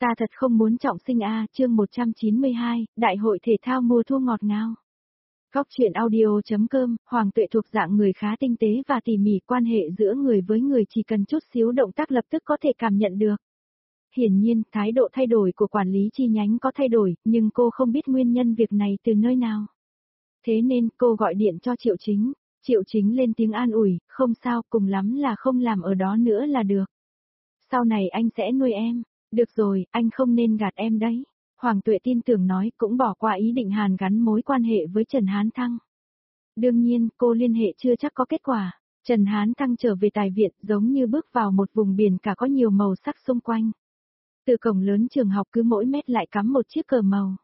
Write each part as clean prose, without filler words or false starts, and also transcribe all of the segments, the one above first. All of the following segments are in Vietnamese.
Ta thật không muốn trọng sinh a, chương 192, Đại hội thể thao mùa thu ngọt ngào. Góc truyện audio.com, Hoàng Tuệ thuộc dạng người khá tinh tế và tỉ mỉ, quan hệ giữa người với người chỉ cần chút xíu động tác lập tức có thể cảm nhận được. Hiển nhiên, thái độ thay đổi của quản lý chi nhánh có thay đổi, nhưng cô không biết nguyên nhân việc này từ nơi nào. Thế nên cô gọi điện cho Triệu Chính. Triệu Chính lên tiếng an ủi, không sao, cùng lắm là không làm ở đó nữa là được. Sau này anh sẽ nuôi em. Được rồi, anh không nên gạt em đấy. Hoàng Tuệ tin tưởng nói, cũng bỏ qua ý định hàn gắn mối quan hệ với Trần Hán Thăng. Đương nhiên, cô liên hệ chưa chắc có kết quả. Trần Hán Thăng trở về tài viện giống như bước vào một vùng biển cả có nhiều màu sắc xung quanh. Từ cổng lớn trường học cứ mỗi mét lại cắm một chiếc cờ màu.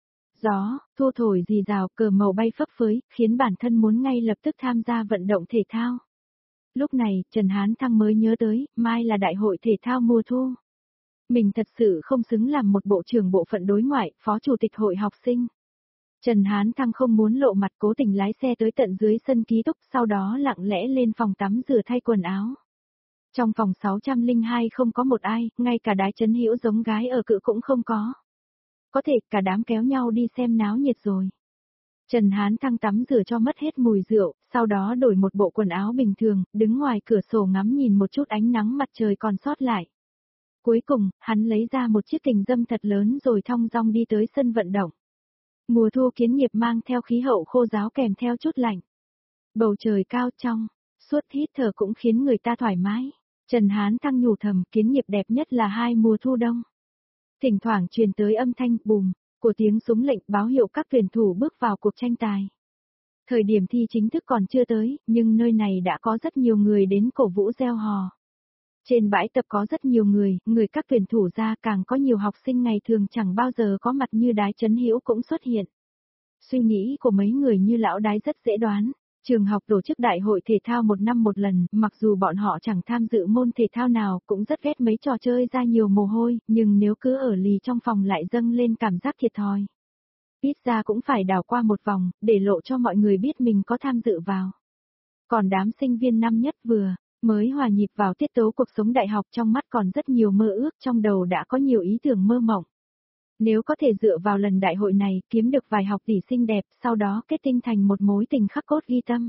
Gió, thu thổi rì rào, cờ màu bay phấp phới, khiến bản thân muốn ngay lập tức tham gia vận động thể thao. Lúc này, Trần Hán Thăng mới nhớ tới, mai là đại hội thể thao mùa thu. Mình thật sự không xứng làm một bộ trưởng bộ phận đối ngoại, phó chủ tịch hội học sinh. Trần Hán Thăng không muốn lộ mặt, cố tình lái xe tới tận dưới sân ký túc, sau đó lặng lẽ lên phòng tắm rửa thay quần áo. Trong phòng 602 không có một ai, ngay cả Đái Chấn Hữu giống gái ở cự cũng không có. Có thể cả đám kéo nhau đi xem náo nhiệt rồi. Trần Hán Thăng tắm rửa cho mất hết mùi rượu, sau đó đổi một bộ quần áo bình thường, đứng ngoài cửa sổ ngắm nhìn một chút ánh nắng mặt trời còn sót lại. Cuối cùng, hắn lấy ra một chiếc kình dâm thật lớn rồi thong dong đi tới sân vận động. Mùa thu Kiến Nghiệp mang theo khí hậu khô ráo kèm theo chút lạnh. Bầu trời cao trong, suốt hít thở cũng khiến người ta thoải mái. Trần Hán Thăng nhủ thầm, Kiến Nghiệp đẹp nhất là hai mùa thu đông. Thỉnh thoảng truyền tới âm thanh bùm của tiếng súng lệnh báo hiệu các tuyển thủ bước vào cuộc tranh tài. Thời điểm thi chính thức còn chưa tới, nhưng nơi này đã có rất nhiều người đến cổ vũ reo hò. Trên bãi tập có rất nhiều người các tuyển thủ ra, càng có nhiều học sinh ngày thường chẳng bao giờ có mặt như Đái Chấn Hữu cũng xuất hiện. Suy nghĩ của mấy người như lão Đái rất dễ đoán. Trường học tổ chức đại hội thể thao một năm một lần, mặc dù bọn họ chẳng tham dự môn thể thao nào, cũng rất ghét mấy trò chơi ra nhiều mồ hôi, nhưng nếu cứ ở lì trong phòng lại dâng lên cảm giác thiệt thòi. Ít ra cũng phải đảo qua một vòng, để lộ cho mọi người biết mình có tham dự vào. Còn đám sinh viên năm nhất mới hòa nhịp vào tiết tấu cuộc sống đại học, trong mắt còn rất nhiều mơ ước, trong đầu đã có nhiều ý tưởng mơ mộng. Nếu có thể dựa vào lần đại hội này, kiếm được vài học tỷ xinh đẹp, sau đó kết tinh thành một mối tình khắc cốt ghi tâm.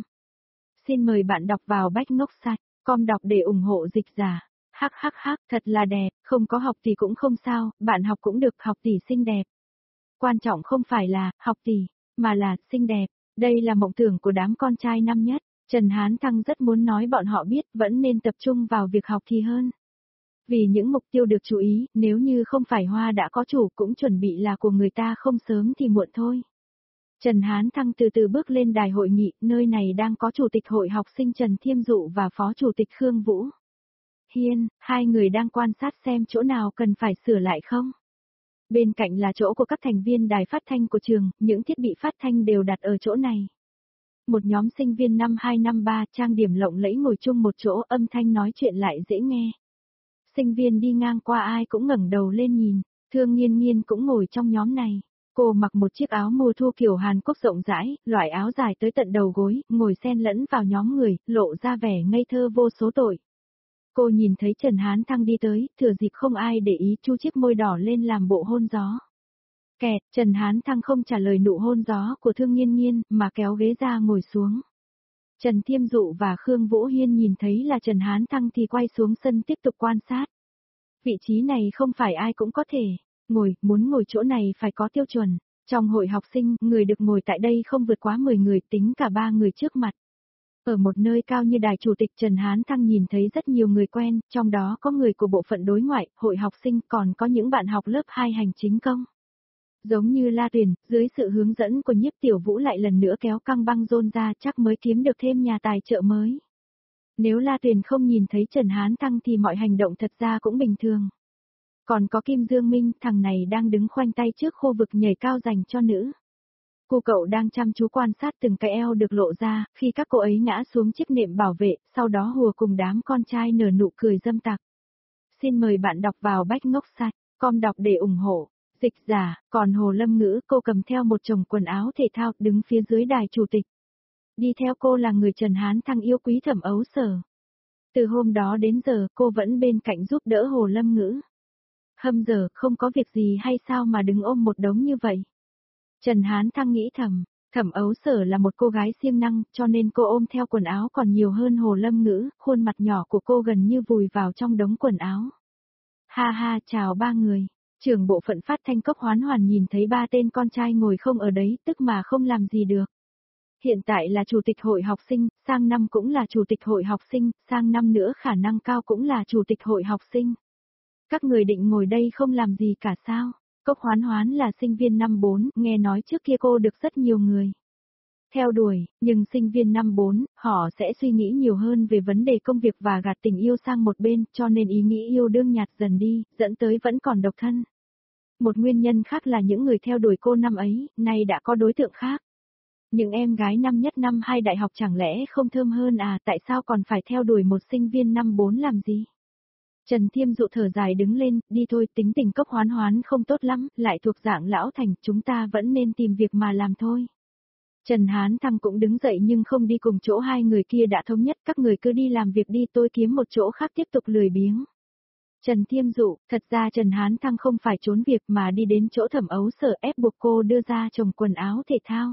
Xin mời bạn đọc vào bách.com đọc để ủng hộ dịch giả. Hắc, thật là đẹp, không có học tỷ cũng không sao, bạn học cũng được, học tỷ xinh đẹp. Quan trọng không phải là học tỷ, mà là xinh đẹp. Đây là mộng tưởng của đám con trai năm nhất. Trần Hán Thăng rất muốn nói bọn họ biết vẫn nên tập trung vào việc học thì hơn. Vì những mục tiêu được chú ý, nếu như không phải hoa đã có chủ cũng chuẩn bị là của người ta, không sớm thì muộn thôi. Trần Hán Thăng từ từ bước lên đài hội nghị, nơi này đang có Chủ tịch Hội học sinh Trần Thiêm Dụ và Phó Chủ tịch Khương Vũ Hiên, hai người đang quan sát xem chỗ nào cần phải sửa lại không. Bên cạnh là chỗ của các thành viên đài phát thanh của trường, những thiết bị phát thanh đều đặt ở chỗ này. Một nhóm sinh viên năm 2 năm 3 trang điểm lộng lẫy ngồi chung một chỗ, âm thanh nói chuyện lại dễ nghe. Sinh viên đi ngang qua ai cũng ngẩng đầu lên nhìn, Thương Nghiên Nghiên cũng ngồi trong nhóm này. Cô mặc một chiếc áo mùa thu kiểu Hàn Quốc rộng rãi, loại áo dài tới tận đầu gối, ngồi xen lẫn vào nhóm người, lộ ra vẻ ngây thơ vô số tội. Cô nhìn thấy Trần Hán Thăng đi tới, thừa dịp không ai để ý, chu chiếc môi đỏ lên làm bộ hôn gió. Kẹt, Trần Hán Thăng không trả lời nụ hôn gió của Thương Nghiên Nghiên, mà kéo ghế ra ngồi xuống. Trần Thiêm Dụ và Khương Vũ Hiên nhìn thấy là Trần Hán Thăng thì quay xuống sân tiếp tục quan sát. Vị trí này không phải ai cũng có thể ngồi, muốn ngồi chỗ này phải có tiêu chuẩn. Trong hội học sinh, người được ngồi tại đây không vượt quá 10 người, tính cả 3 người trước mặt. Ở một nơi cao như đài chủ tịch, Trần Hán Thăng nhìn thấy rất nhiều người quen, trong đó có người của bộ phận đối ngoại, hội học sinh, còn có những bạn học lớp 2 hành chính công. Giống như La Tuyền, dưới sự hướng dẫn của Nhiếp Tiểu Vũ lại lần nữa kéo căng băng rôn ra, chắc mới kiếm được thêm nhà tài trợ mới. Nếu La Tuyền không nhìn thấy Trần Hán Thăng thì mọi hành động thật ra cũng bình thường. Còn có Kim Dương Minh, thằng này đang đứng khoanh tay trước khu vực nhảy cao dành cho nữ. Cô cậu đang chăm chú quan sát từng cái eo được lộ ra, khi các cô ấy ngã xuống chiếc nệm bảo vệ, sau đó hùa cùng đám con trai nở nụ cười dâm tặc. Xin mời bạn đọc vào bách.com đọc để ủng hộ. Dịch giả, còn Hồ Lâm Ngữ, cô cầm theo một chồng quần áo thể thao, đứng phía dưới đài chủ tịch. Đi theo cô là người Trần Hán Thăng yêu quý Thẩm Ấu Sở. Từ hôm đó đến giờ, cô vẫn bên cạnh giúp đỡ Hồ Lâm Ngữ. Hâm giờ, không có việc gì hay sao mà đứng ôm một đống như vậy? Trần Hán Thăng nghĩ thầm, Thẩm Ấu Sở là một cô gái siêng năng, cho nên cô ôm theo quần áo còn nhiều hơn Hồ Lâm Ngữ, khuôn mặt nhỏ của cô gần như vùi vào trong đống quần áo. Ha ha, chào ba người. Trưởng bộ phận phát thanh Cốc Hoán Hoàn nhìn thấy ba tên con trai ngồi không ở đấy, tức mà không làm gì được. Hiện tại là chủ tịch hội học sinh, sang năm cũng là chủ tịch hội học sinh, sang năm nữa khả năng cao cũng là chủ tịch hội học sinh. Các người định ngồi đây không làm gì cả sao? Cốc Hoán Hoán là sinh viên năm 4, nghe nói trước kia cô được rất nhiều người theo đuổi, nhưng sinh viên năm 4, họ sẽ suy nghĩ nhiều hơn về vấn đề công việc và gạt tình yêu sang một bên, cho nên ý nghĩ yêu đương nhạt dần đi, dẫn tới vẫn còn độc thân. Một nguyên nhân khác là những người theo đuổi cô năm ấy, nay đã có đối tượng khác. Những em gái năm nhất năm 2 đại học chẳng lẽ không thơm hơn à, tại sao còn phải theo đuổi một sinh viên năm 4 làm gì? Trần Thiêm Dụ thở dài đứng lên, đi thôi, tính tình Cốc Hoán Hoán không tốt lắm, lại thuộc dạng lão thành, chúng ta vẫn nên tìm việc mà làm thôi. Trần Hán Thăng cũng đứng dậy nhưng không đi cùng chỗ hai người kia đã thống nhất, các người cứ đi làm việc đi, tôi kiếm một chỗ khác tiếp tục lười biếng. Trần Thiêm Dụ, thật ra Trần Hán Thăng không phải trốn việc mà đi đến chỗ Thẩm Ấu Sở ép buộc cô đưa ra chồng quần áo thể thao.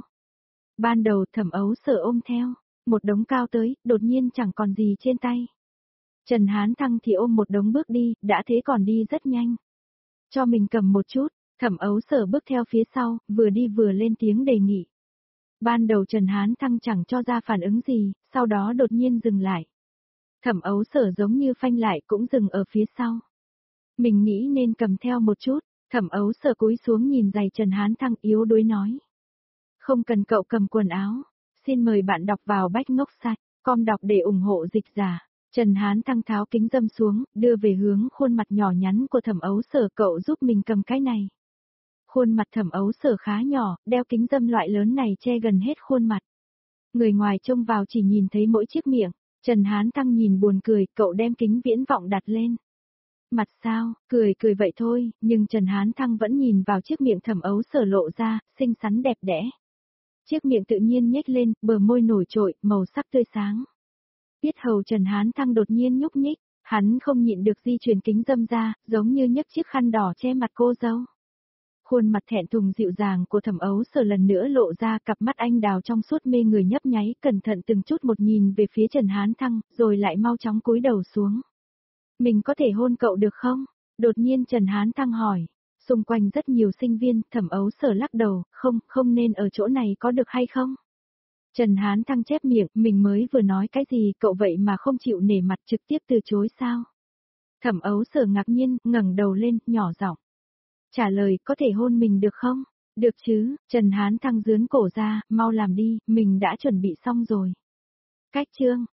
Ban đầu Thẩm Ấu Sở ôm theo, một đống cao tới, đột nhiên chẳng còn gì trên tay. Trần Hán Thăng thì ôm một đống bước đi, đã thế còn đi rất nhanh. Cho mình cầm một chút, Thẩm Ấu Sở bước theo phía sau, vừa đi vừa lên tiếng đề nghị. Ban đầu Trần Hán Thăng chẳng cho ra phản ứng gì, sau đó đột nhiên dừng lại. Thẩm Ấu Sở giống như phanh lại cũng dừng ở phía sau. Mình nghĩ nên cầm theo một chút, Thẩm Ấu Sở cúi xuống nhìn giày Trần Hán Thăng yếu đuối nói. Không cần cậu cầm quần áo, xin mời bạn đọc vào bách ngốc sạch, com đọc để ủng hộ dịch giả. Trần Hán Thăng tháo kính dâm xuống, đưa về hướng khuôn mặt nhỏ nhắn của Thẩm Ấu Sở, cậu giúp mình cầm cái này. Khuôn mặt Thẩm Ấu Sở khá nhỏ, đeo kính dâm loại lớn này che gần hết khuôn mặt. Người ngoài trông vào chỉ nhìn thấy mỗi chiếc miệng, Trần Hán Thăng nhìn buồn cười, cậu đem kính viễn vọng đặt lên. Mặt sao, cười cười vậy thôi, nhưng Trần Hán Thăng vẫn nhìn vào chiếc miệng Thẩm Ấu Sở lộ ra, xinh xắn đẹp đẽ. Chiếc miệng tự nhiên nhếch lên, bờ môi nổi trội, màu sắc tươi sáng. Biết hầu Trần Hán Thăng đột nhiên nhúc nhích, hắn không nhịn được di chuyển kính dâm ra, giống như nhấc chiếc khăn đỏ che mặt cô dâu. Khuôn mặt thẹn thùng dịu dàng của Thẩm Ấu Sở lần nữa lộ ra, cặp mắt anh đào trong suốt mê người nhấp nháy, cẩn thận từng chút một nhìn về phía Trần Hán Thăng, rồi lại mau chóng cúi đầu xuống. Mình có thể hôn cậu được không? Đột nhiên Trần Hán Thăng hỏi. Xung quanh rất nhiều sinh viên, Thẩm Ấu Sở lắc đầu, không nên ở chỗ này có được hay không? Trần Hán Thăng chép miệng, mình mới vừa nói cái gì, cậu vậy mà không chịu nể mặt trực tiếp từ chối sao? Thẩm Ấu Sở ngạc nhiên, ngẩng đầu lên, nhỏ giọng. Trả lời, có thể hôn mình được không? Được chứ, Trần Hán Thăng giương cổ ra, mau làm đi, mình đã chuẩn bị xong rồi. Cách chương.